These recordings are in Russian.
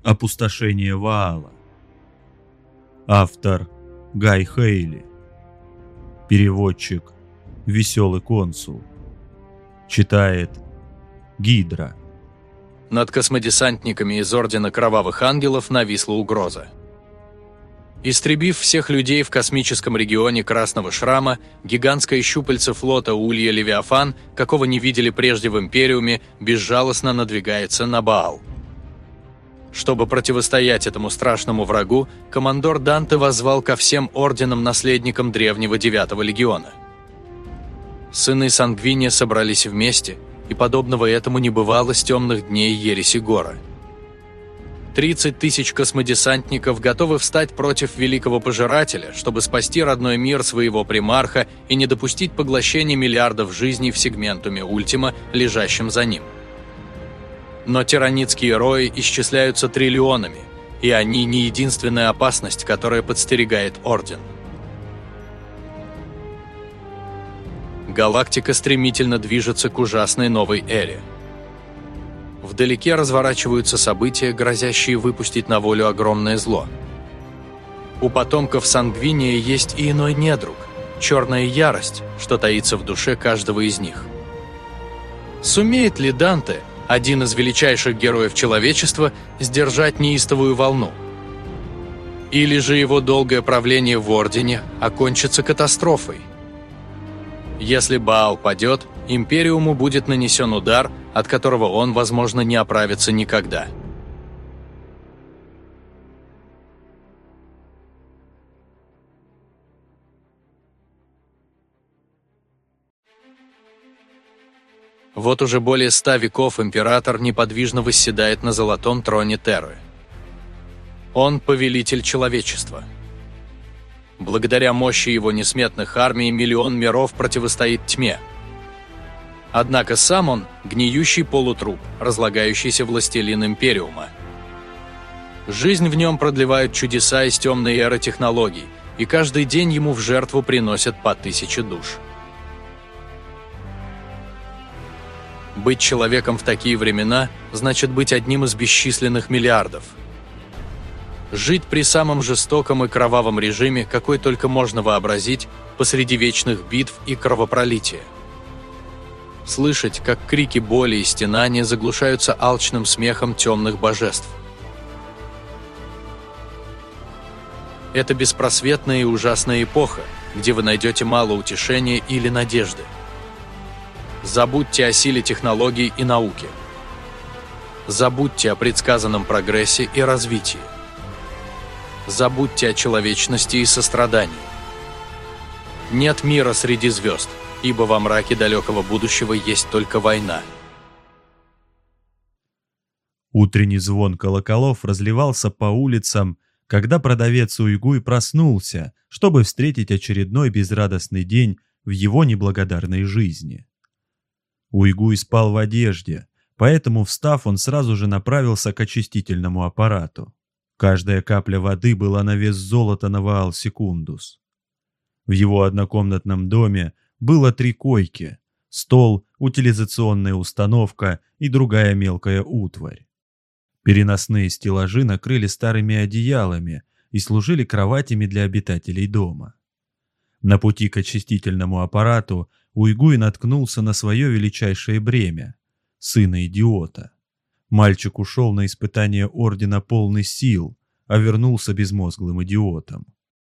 Опустошение Ваала. Автор Гай Хейли. Переводчик Веселый консул. Читает Гидра. Над космодесантниками из Ордена Кровавых Ангелов нависла угроза. Истребив всех людей в космическом регионе Красного Шрама, гигантское щупальце флота Улья Левиафан, какого не видели прежде в Империуме, безжалостно надвигается на Баал. Чтобы противостоять этому страшному врагу, командор Данте воззвал ко всем орденам-наследникам древнего 9-го легиона. Сыны Сангвиния собрались вместе, и подобного этому не бывало с темных дней ереси Гора. 30 тысяч космодесантников готовы встать против Великого Пожирателя, чтобы спасти родной мир своего примарха и не допустить поглощения миллиардов жизней в сегментуме Ультима, лежащем за ним. Но тиранитские рои исчисляются триллионами, и они не единственная опасность, которая подстерегает Орден. Галактика стремительно движется к ужасной новой эре. Вдалеке разворачиваются события, грозящие выпустить на волю огромное зло. У потомков Сангвиния есть и иной недруг – черная ярость, что таится в душе каждого из них. Сумеет ли Данте, один из величайших героев человечества, сдержать неистовую волну? Или же его долгое правление в Ордене окончится катастрофой? Если Баал падет, Империуму будет нанесен удар, от которого он, возможно, не оправится никогда. Вот уже более 100 веков император неподвижно восседает на золотом троне Терры. Он повелитель человечества. Благодаря мощи его несметных армий миллион миров противостоит тьме. Однако сам он – гниющий полутруп, разлагающийся властелин Империума. Жизнь в нем продлевают чудеса из темной эры технологий, и каждый день ему в жертву приносят по 1000 душ. Быть человеком в такие времена значит быть одним из бесчисленных миллиардов. Жить при самом жестоком и кровавом режиме, какой только можно вообразить, посреди вечных битв и кровопролития. Слышать, как крики боли и стенания заглушаются алчным смехом темных божеств. Это беспросветная и ужасная эпоха, где вы найдете мало утешения или надежды. Забудьте о силе технологий и науки. Забудьте о предсказанном прогрессе и развитии. Забудьте о человечности и сострадании. Нет мира среди звезд, ибо во мраке далекого будущего есть только война. Утренний звон колоколов разливался по улицам, когда продавец Уйгуй проснулся, чтобы встретить очередной безрадостный день в его неблагодарной жизни. Уйгуй спал в одежде, поэтому, встав, он сразу же направился к очистительному аппарату. Каждая капля воды была на вес золота на Ваал Секундус. В его однокомнатном доме было 3 койки, стол, утилизационная установка и другая мелкая утварь. Переносные стеллажи накрыли старыми одеялами и служили кроватями для обитателей дома. На пути к очистительному аппарату Уйгуй наткнулся на свое величайшее бремя – сына-идиота. Мальчик ушел на испытание Ордена полный сил, а вернулся безмозглым идиотом.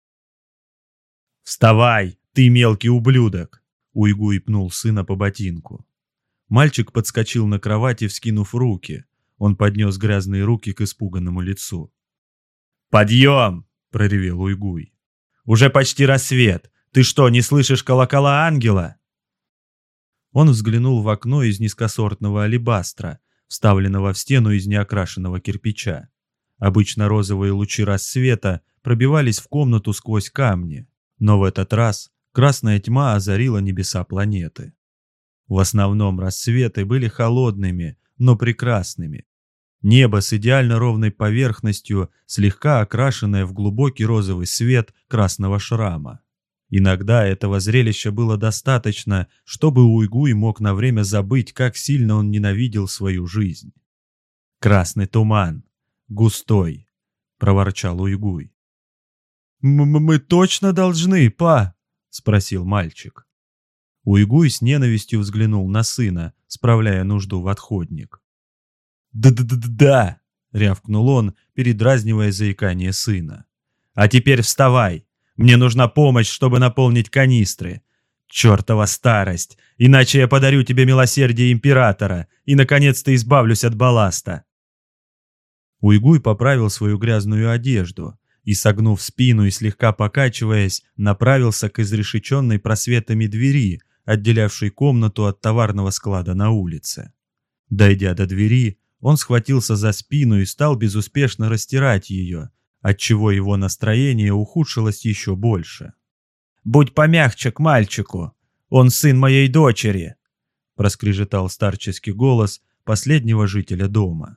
«Вставай, ты мелкий ублюдок!» Уйгуй пнул сына по ботинку. Мальчик подскочил на кровати, вскинув руки. Он поднес грязные руки к испуганному лицу. «Подъем!» – проревел Уйгуй. «Уже почти рассвет! Ты что, не слышишь колокола ангела?» Он взглянул в окно из низкосортного алебастра, вставленного в стену из неокрашенного кирпича. Обычно розовые лучи рассвета пробивались в комнату сквозь камни, но в этот раз красная тьма озарила небеса планеты. В основном рассветы были холодными, но прекрасными. Небо с идеально ровной поверхностью, слегка окрашенное в глубокий розовый свет красного шрама. Иногда этого зрелища было достаточно, чтобы Уйгуй мог на время забыть, как сильно он ненавидел свою жизнь. Красный туман. густой», — проворчал Уйгуй. «Мы точно должны, па?» — спросил мальчик. Уйгуй с ненавистью взглянул на сына, справляя нужду в отходник. «Да-да-да-да!» — рявкнул он, передразнивая заикание сына. «А теперь вставай! Мне нужна помощь, чтобы наполнить канистры. Чертова старость! Иначе я подарю тебе милосердие императора и, наконец-то, избавлюсь от балласта!» Уйгуй поправил свою грязную одежду и, согнув спину и слегка покачиваясь, направился к изрешеченной просветами двери, отделявшей комнату от товарного склада на улице. Дойдя до двери, он схватился за спину и стал безуспешно растирать ее, отчего его настроение ухудшилось еще больше. «Будь помягче к мальчику! Он сын моей дочери!» — проскрежетал старческий голос последнего жителя дома.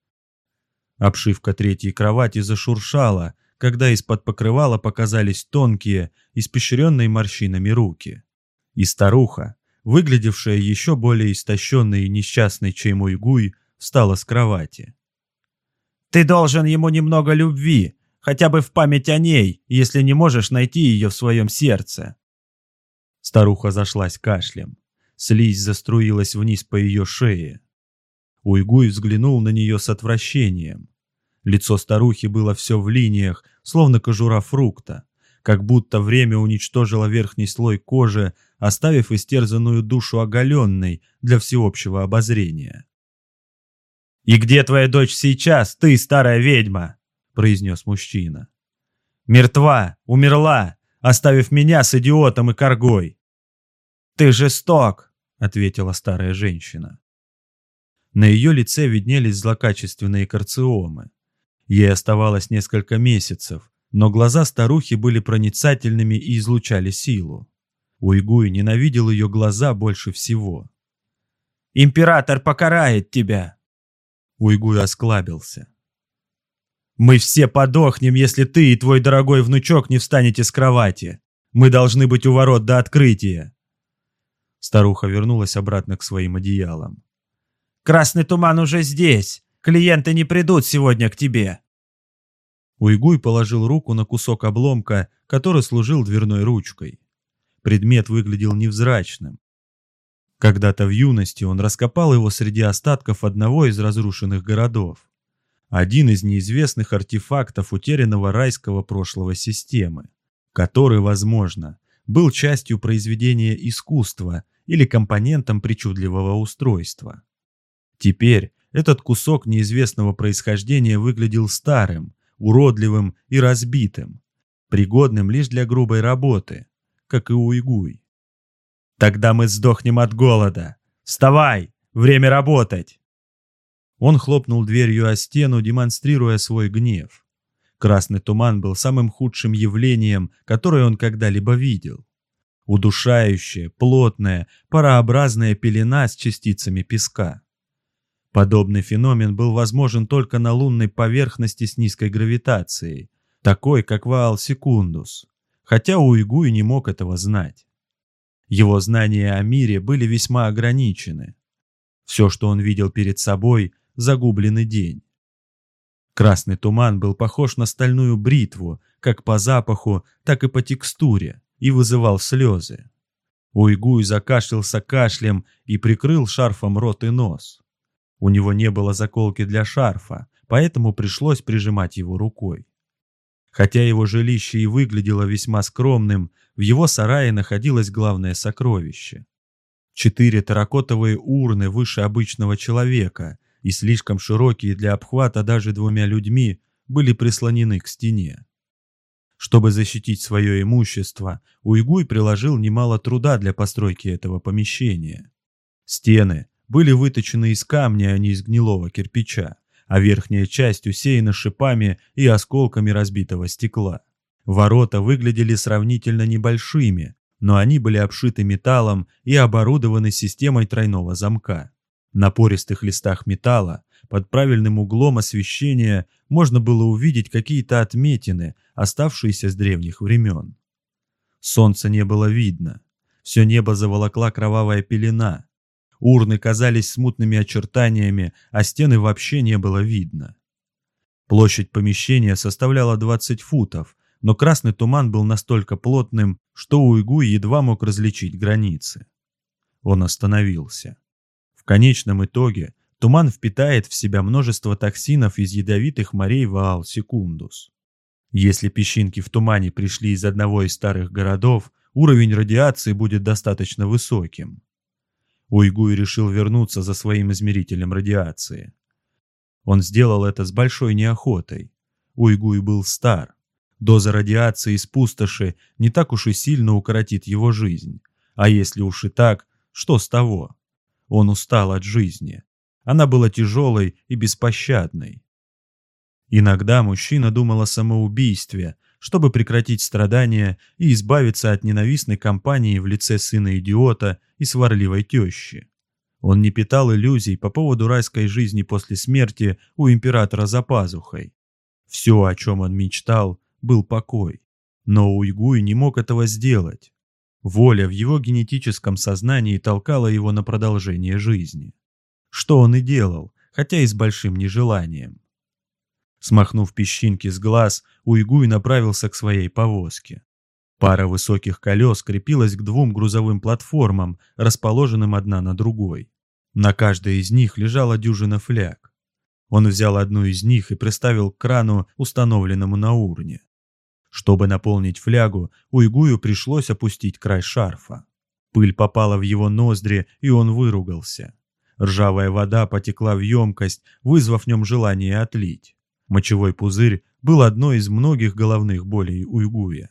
Обшивка третьей кровати зашуршала, когда из-под покрывала показались тонкие, испещренные морщинами руки. И старуха, выглядевшая еще более истощенной и несчастной, чем Уйгуй, встала с кровати. «Ты должен ему немного любви, хотя бы в память о ней, если не можешь найти ее в своем сердце». Старуха зашлась кашлем. Слизь заструилась вниз по ее шее. Уйгуй взглянул на нее с отвращением. Лицо старухи было все в линиях, словно кожура фрукта, как будто время уничтожило верхний слой кожи, оставив истерзанную душу оголенной для всеобщего обозрения. «И где твоя дочь сейчас, ты, старая ведьма?» — произнес мужчина. «Мертва, умерла, оставив меня с идиотом и коргой». «Ты жесток», — ответила старая женщина. На ее лице виднелись злокачественные карциомы. Ей оставалось несколько месяцев, но глаза старухи были проницательными и излучали силу. Уйгуй ненавидел ее глаза больше всего. «Император покарает тебя!» Уйгуй осклабился. «Мы все подохнем, если ты и твой дорогой внучок не встанете с кровати. Мы должны быть у ворот до открытия». Старуха вернулась обратно к своим одеялам. «Красный туман уже здесь. Клиенты не придут сегодня к тебе». Уйгуй положил руку на кусок обломка, который служил дверной ручкой. Предмет выглядел невзрачным. Когда-то в юности он раскопал его среди остатков одного из разрушенных городов. Один из неизвестных артефактов утерянного райского прошлого системы, который, возможно, был частью произведения искусства или компонентом причудливого устройства. Теперь этот кусок неизвестного происхождения выглядел старым, уродливым и разбитым, пригодным лишь для грубой работы, как и Уйгуй. «Тогда мы сдохнем от голода! Вставай! Время работать!» Он хлопнул дверью о стену, демонстрируя свой гнев. Красный туман был самым худшим явлением, которое он когда-либо видел. Удушающая, плотная, парообразная пелена с частицами песка. Подобный феномен был возможен только на лунной поверхности с низкой гравитацией, такой, как Ваал Секундус, хотя Уйгуй не мог этого знать. Его знания о мире были весьма ограничены. Все, что он видел перед собой, загубленный день. Красный туман был похож на стальную бритву, как по запаху, так и по текстуре, и вызывал слезы. Уйгуй закашлялся кашлем и прикрыл шарфом рот и нос. У него не было заколки для шарфа, поэтому пришлось прижимать его рукой. Хотя его жилище и выглядело весьма скромным, в его сарае находилось главное сокровище. 4 терракотовые урны выше обычного человека и слишком широкие для обхвата даже 2 людьми были прислонены к стене. Чтобы защитить свое имущество, Уйгуй приложил немало труда для постройки этого помещения. Стены были выточены из камня, а не из гнилого кирпича, а верхняя часть усеяна шипами и осколками разбитого стекла. Ворота выглядели сравнительно небольшими, но они были обшиты металлом и оборудованы системой тройного замка. На пористых листах металла, под правильным углом освещения, можно было увидеть какие-то отметины, оставшиеся с древних времен. Солнца не было видно. Все небо заволокла кровавая пелена. Урны казались смутными очертаниями, а стены вообще не было видно. Площадь помещения составляла 20 футов, но красный туман был настолько плотным, что Уйгуй едва мог различить границы. Он остановился. В конечном итоге туман впитает в себя множество токсинов из ядовитых морей Ваал-Секундус. Если песчинки в тумане пришли из одного из старых городов, уровень радиации будет достаточно высоким. Уйгуй решил вернуться за своим измерителем радиации. Он сделал это с большой неохотой. Уйгуй был стар. Доза радиации из пустоши не так уж и сильно укоротит его жизнь. А если уж и так, что с того? Он устал от жизни. Она была тяжелой и беспощадной. Иногда мужчина думал о самоубийстве, чтобы прекратить страдания и избавиться от ненавистной компании в лице сына-идиота и сварливой тещи. Он не питал иллюзий по поводу райской жизни после смерти у императора за пазухой. Все, о чем он мечтал, был покой. Но Уйгуй не мог этого сделать. Воля в его генетическом сознании толкала его на продолжение жизни. Что он и делал, хотя и с большим нежеланием. Смахнув песчинки с глаз, Уйгуй направился к своей повозке. Пара высоких колес крепилась к 2 грузовым платформам, расположенным одна на другой. На каждой из них лежала дюжина фляг. Он взял одну из них и приставил к крану, установленному на урне. Чтобы наполнить флягу, Уйгую пришлось опустить край шарфа. Пыль попала в его ноздри, и он выругался. Ржавая вода потекла в емкость, вызвав в нем желание отлить. Мочевой пузырь был одной из многих головных болей Уйгуя.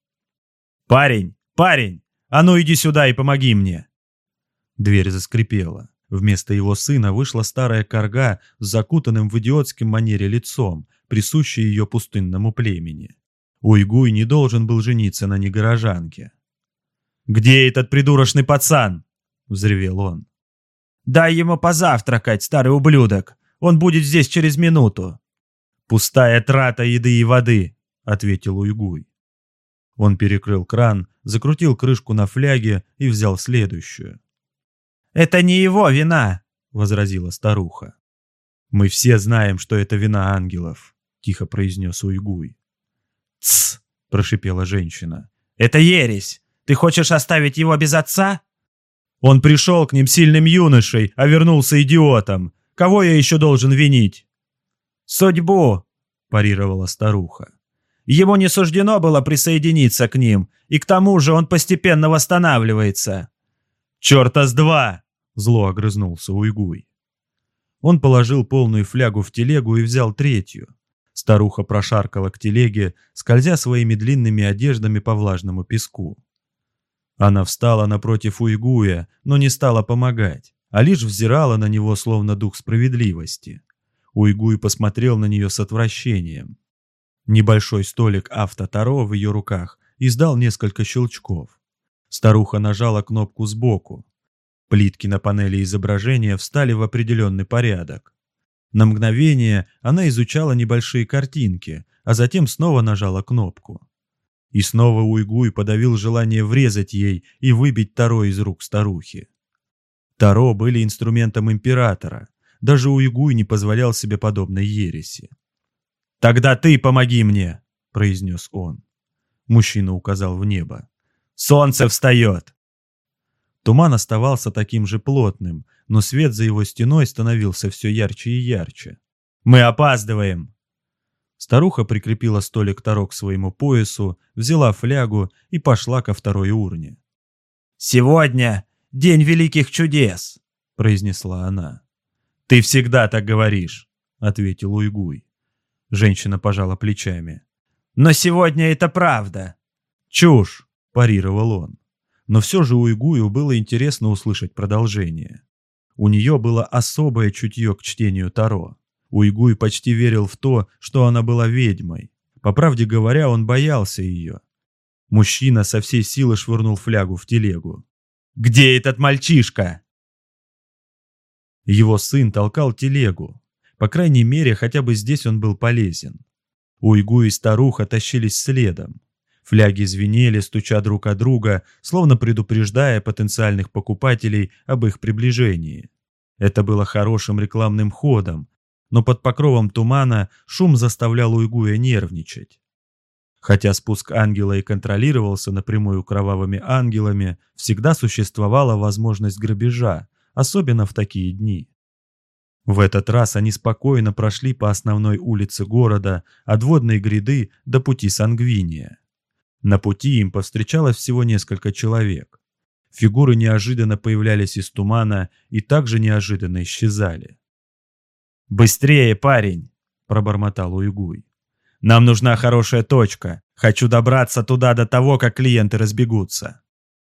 «Парень! Парень! А ну иди сюда и помоги мне!» Дверь заскрипела. Вместо его сына вышла старая карга с закутанным в идиотском манере лицом, присущей ее пустынному племени. Уйгуй не должен был жениться на негорожанке. «Где этот придурочный пацан?» — взревел он. «Дай ему позавтракать, старый ублюдок! Он будет здесь через минуту!» «Пустая трата еды и воды!» — ответил Уйгуй. Он перекрыл кран, закрутил крышку на фляге и взял следующую. «Это не его вина!» — возразила старуха. «Мы все знаем, что это вина ангелов», — тихо произнес Уйгуй. «Тсс!» — прошипела женщина. «Это ересь! Ты хочешь оставить его без отца?» «Он пришел к ним сильным юношей, а вернулся идиотом. Кого я еще должен винить?» «Судьбу!» — парировала старуха. «Ему не суждено было присоединиться к ним, и к тому же он постепенно восстанавливается». «Черта с два!» — зло огрызнулся Уйгуй. Он положил полную флягу в телегу и взял третью. Старуха прошаркала к телеге, скользя своими длинными одеждами по влажному песку. Она встала напротив Уйгуя, но не стала помогать, а лишь взирала на него, словно дух справедливости. Уйгуй посмотрел на нее с отвращением. Небольшой столик автотаро в ее руках издал несколько щелчков. Старуха нажала кнопку сбоку. Плитки на панели изображения встали в определенный порядок. На мгновение она изучала небольшие картинки, а затем снова нажала кнопку. И снова Уйгуй подавил желание врезать ей и выбить таро из рук старухи. Таро были инструментом императора. Даже Уйгуй не позволял себе подобной ереси. «Тогда ты помоги мне!» — произнес он. Мужчина указал в небо. «Солнце встает!» Туман оставался таким же плотным, но свет за его стеной становился все ярче и ярче. «Мы опаздываем!» Старуха прикрепила столик таро к своему поясу, взяла флягу и пошла ко второй урне. «Сегодня день великих чудес!» — произнесла она. «Ты всегда так говоришь!» — ответил Уйгуй. Женщина пожала плечами. «Но сегодня это правда!» «Чушь!» — парировал он. Но все же Уйгую было интересно услышать продолжение. У нее было особое чутье к чтению таро. Уйгуй почти верил в то, что она была ведьмой. По правде говоря, он боялся ее. Мужчина со всей силы швырнул флягу в телегу. «Где этот мальчишка?» Его сын толкал телегу. По крайней мере, хотя бы здесь он был полезен. Уйгуй и старуха тащились следом. Фляги звенели, стуча друг о друга, словно предупреждая потенциальных покупателей об их приближении. Это было хорошим рекламным ходом, но под покровом тумана шум заставлял Уйгуя нервничать. Хотя спуск ангела и контролировался напрямую кровавыми ангелами, всегда существовала возможность грабежа, особенно в такие дни. В этот раз они спокойно прошли по основной улице города, от водной гряды до пути Сангвиния. На пути им повстречалось всего несколько человек. Фигуры неожиданно появлялись из тумана и также неожиданно исчезали. «Быстрее, парень!» – пробормотал Уйгуй. «Нам нужна хорошая точка. Хочу добраться туда до того, как клиенты разбегутся».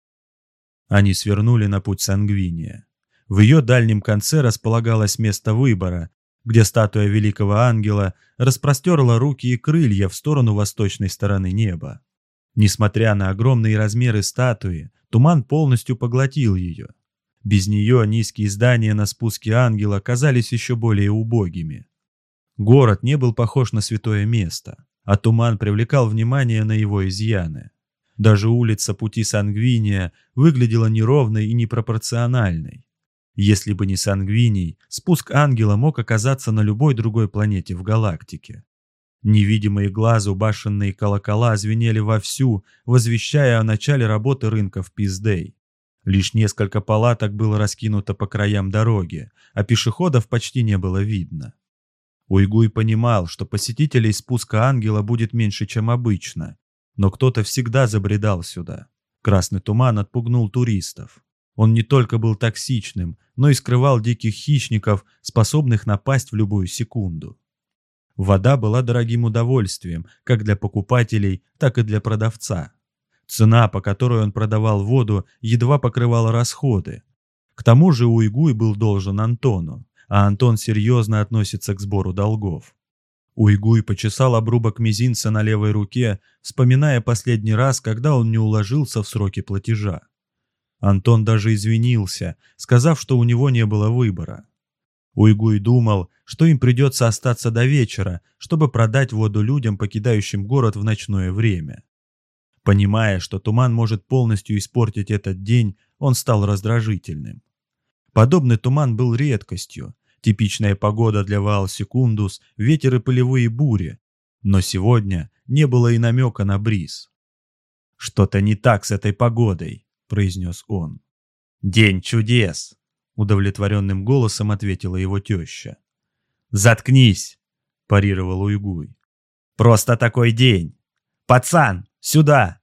Они свернули на путь Сангвиния. В ее дальнем конце располагалось место выбора, где статуя великого ангела распростерла руки и крылья в сторону восточной стороны неба. Несмотря на огромные размеры статуи, туман полностью поглотил ее. Без нее низкие здания на спуске ангела казались еще более убогими. Город не был похож на святое место, а туман привлекал внимание на его изъяны. Даже улица пути Сангвиния выглядела неровной и непропорциональной. Если бы не Сангвиний, спуск ангела мог оказаться на любой другой планете в галактике. Невидимые глазу башенные колокола звенели вовсю, возвещая о начале работы рынка в Пиздей. Лишь несколько палаток было раскинуто по краям дороги, а пешеходов почти не было видно. Уйгуй понимал, что посетителей спуска ангела будет меньше, чем обычно, но кто-то всегда забредал сюда. Красный туман отпугнул туристов. Он не только был токсичным, но и скрывал диких хищников, способных напасть в любую секунду. Вода была дорогим удовольствием, как для покупателей, так и для продавца. Цена, по которой он продавал воду, едва покрывала расходы. К тому же Уйгуй был должен Антону, а Антон серьезно относится к сбору долгов. Уйгуй почесал обрубок мизинца на левой руке, вспоминая последний раз, когда он не уложился в сроки платежа. Антон даже извинился, сказав, что у него не было выбора. Уйгуй думал, что им придется остаться до вечера, чтобы продать воду людям, покидающим город в ночное время. Понимая, что туман может полностью испортить этот день, он стал раздражительным. Подобный туман был редкостью, типичная погода для Ваал-Секундус, ветер и пылевые бури, но сегодня не было и намека на бриз. «Что-то не так с этой погодой», — произнес он. «День чудес», — удовлетворенным голосом ответила его теща. «Заткнись», — парировал Уйгуй. «Просто такой день. Пацан, сюда!»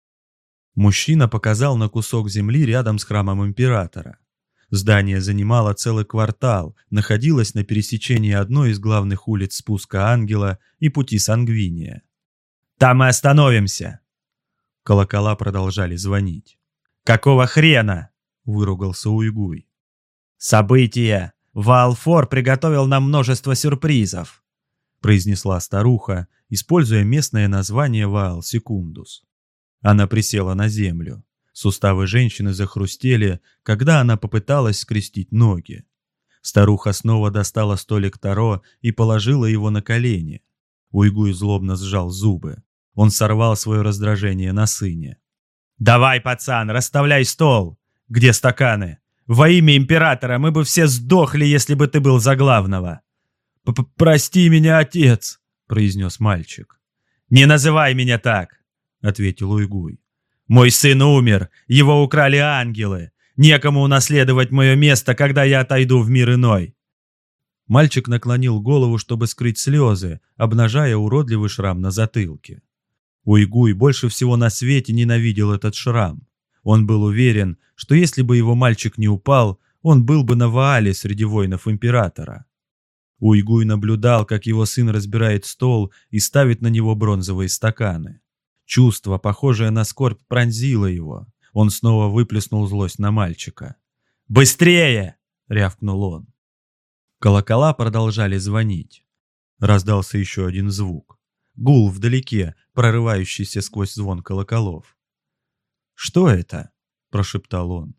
Мужчина показал на кусок земли рядом с храмом императора. Здание занимало целый квартал, находилось на пересечении одной из главных улиц спуска ангела и пути Сангвиния. «Там мы остановимся!» Колокола продолжали звонить. «Какого хрена?» – выругался Уйгуй. «События! Ваал-Фор приготовил нам множество сюрпризов!» – произнесла старуха, используя местное название Ваал-Секундус. Она присела на землю. Суставы женщины захрустели, когда она попыталась скрестить ноги. Старуха снова достала столик Таро и положила его на колени. Уйгуй злобно сжал зубы. Он сорвал свое раздражение на сыне. «Давай, пацан, расставляй стол! Где стаканы? Во имя императора мы бы все сдохли, если бы ты был за главного!» «Прости меня, отец!» – произнес мальчик. «Не называй меня так!» – ответил Уйгуй. «Мой сын умер, его украли ангелы. Некому унаследовать мое место, когда я отойду в мир иной». Мальчик наклонил голову, чтобы скрыть слезы, обнажая уродливый шрам на затылке. Уйгуй больше всего на свете ненавидел этот шрам. Он был уверен, что если бы его мальчик не упал, он был бы на Ваале среди воинов императора. Уйгуй наблюдал, как его сын разбирает стол и ставит на него бронзовые стаканы. Чувство, похожее на скорбь, пронзило его. Он снова выплеснул злость на мальчика. «Быстрее!» — рявкнул он. Колокола продолжали звонить. Раздался еще один звук. Гул вдалеке, прорывающийся сквозь звон колоколов. «Что это?» — прошептал он.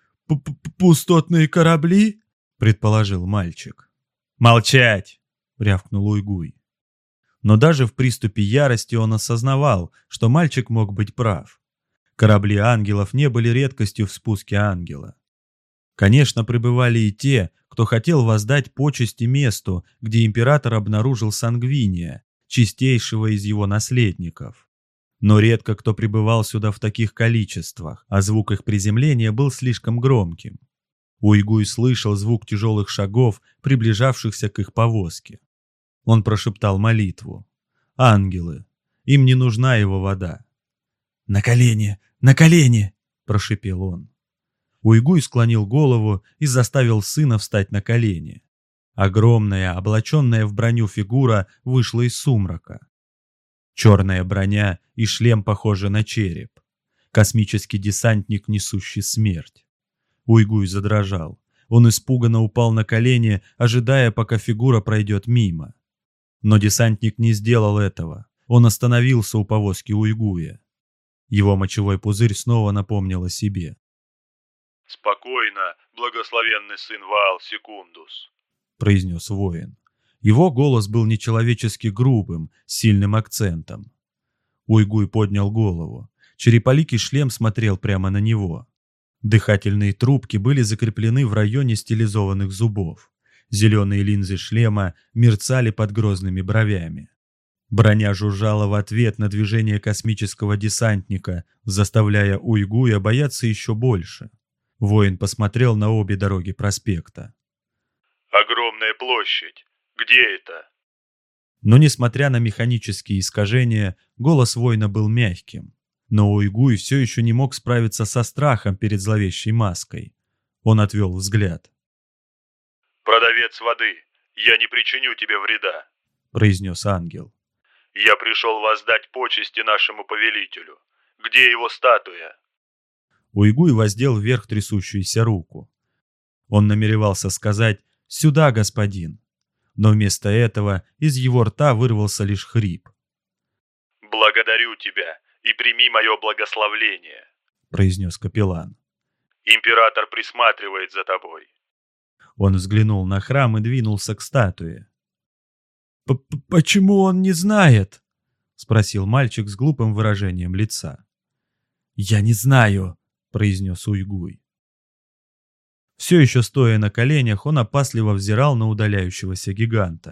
«Пустотные корабли?» — предположил мальчик. «Молчать!» — рявкнул Уйгуй. Но даже в приступе ярости он осознавал, что мальчик мог быть прав. Корабли ангелов не были редкостью в спуске ангела. Конечно, прибывали и те, кто хотел воздать почести месту, где император обнаружил Сангвиния, чистейшего из его наследников. Но редко кто прибывал сюда в таких количествах, а звук их приземления был слишком громким. Уйгуй слышал звук тяжелых шагов, приближавшихся к их повозке. Он прошептал молитву. «Ангелы! Им не нужна его вода!» «На колени! На колени!» – прошепел он. Уйгуй склонил голову и заставил сына встать на колени. Огромная, облаченная в броню фигура вышла из сумрака. Черная броня и шлем похожи на череп. Космический десантник, несущий смерть. Уйгуй задрожал. Он испуганно упал на колени, ожидая, пока фигура пройдет мимо. Но десантник не сделал этого. Он остановился у повозки Уйгуя. Его мочевой пузырь снова напомнил о себе. «Спокойно, благословенный сын Ваал Секундус», — произнес воин. Его голос был нечеловечески грубым, с сильным акцентом. Уйгуй поднял голову. Череполикий шлем смотрел прямо на него. Дыхательные трубки были закреплены в районе стилизованных зубов. Зеленые линзы шлема мерцали под грозными бровями. Броня жужжала в ответ на движение космического десантника, заставляя Уйгуя бояться еще больше. Воин посмотрел на обе дороги проспекта. «Огромная площадь. Где это?» Но, несмотря на механические искажения, голос воина был мягким. Но Уйгуй все еще не мог справиться со страхом перед зловещей маской. Он отвел взгляд. «Продавец воды, я не причиню тебе вреда», — произнес ангел. «Я пришел воздать почести нашему повелителю. Где его статуя?» Уйгуй воздел вверх трясущуюся руку. Он намеревался сказать «Сюда, господин», но вместо этого из его рта вырвался лишь хрип. «Благодарю тебя и прими мое благословление», — произнес капеллан. «Император присматривает за тобой». Он взглянул на храм и двинулся к статуе. «Почему он не знает?» — спросил мальчик с глупым выражением лица. «Я не знаю», — произнес Уйгуй. Все еще стоя на коленях, он опасливо взирал на удаляющегося гиганта.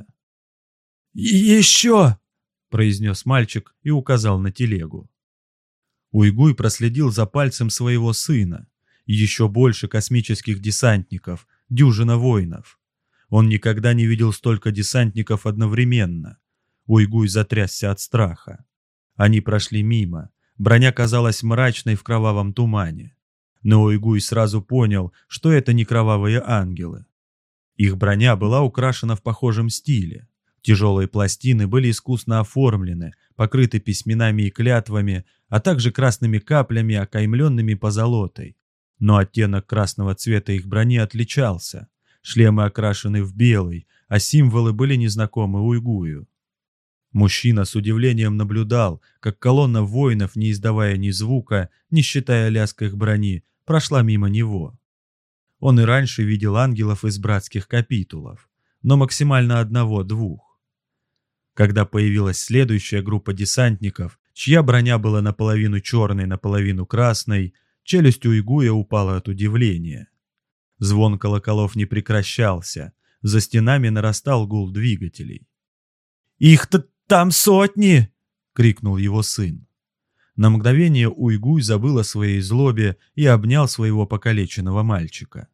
«Еще!» — произнес мальчик и указал на телегу. Уйгуй проследил за пальцем своего сына. Еще больше космических десантников, дюжина воинов. Он никогда не видел столько десантников одновременно. Уйгуй затрясся от страха. Они прошли мимо. Броня казалась мрачной в кровавом тумане. Но Уйгуй сразу понял, что это не кровавые ангелы. Их броня была украшена в похожем стиле. Тяжелые пластины были искусно оформлены, покрыты письменами и клятвами, а также красными каплями, окаймленными позолотой. Но оттенок красного цвета их брони отличался. Шлемы окрашены в белый, а символы были незнакомы Уйгую. Мужчина с удивлением наблюдал, как колонна воинов, не издавая ни звука, не считая лязг их брони, прошла мимо него. Он и раньше видел ангелов из братских капитулов, но максимально одного-двух. Когда появилась следующая группа десантников, чья броня была наполовину черной, наполовину красной, челюсть Уйгуя упала от удивления. Звон колоколов не прекращался, за стенами нарастал гул двигателей. «Их-то там сотни!» — крикнул его сын. На мгновение Уйгуй забыл о своей злобе и обнял своего покалеченного мальчика.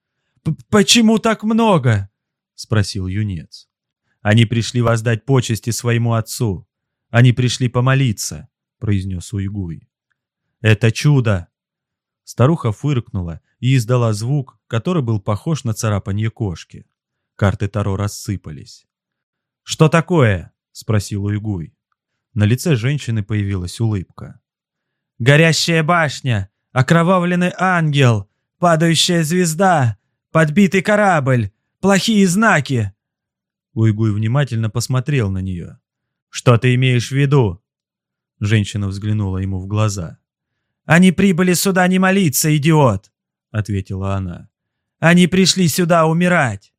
«Почему так много?» — спросил юнец. «Они пришли воздать почести своему отцу. Они пришли помолиться», — произнес Уйгуй. «Это чудо!» Старуха фыркнула и издала звук, который был похож на царапанье кошки. Карты Таро рассыпались. «Что такое?» — спросил Уйгуй. На лице женщины появилась улыбка. «Горящая башня! Окровавленный ангел! Падающая звезда! Подбитый корабль! Плохие знаки!» Уйгуй внимательно посмотрел на нее. «Что ты имеешь в виду?» Женщина взглянула ему в глаза. «Они прибыли сюда не молиться, идиот!» — ответила она. «Они пришли сюда умирать!»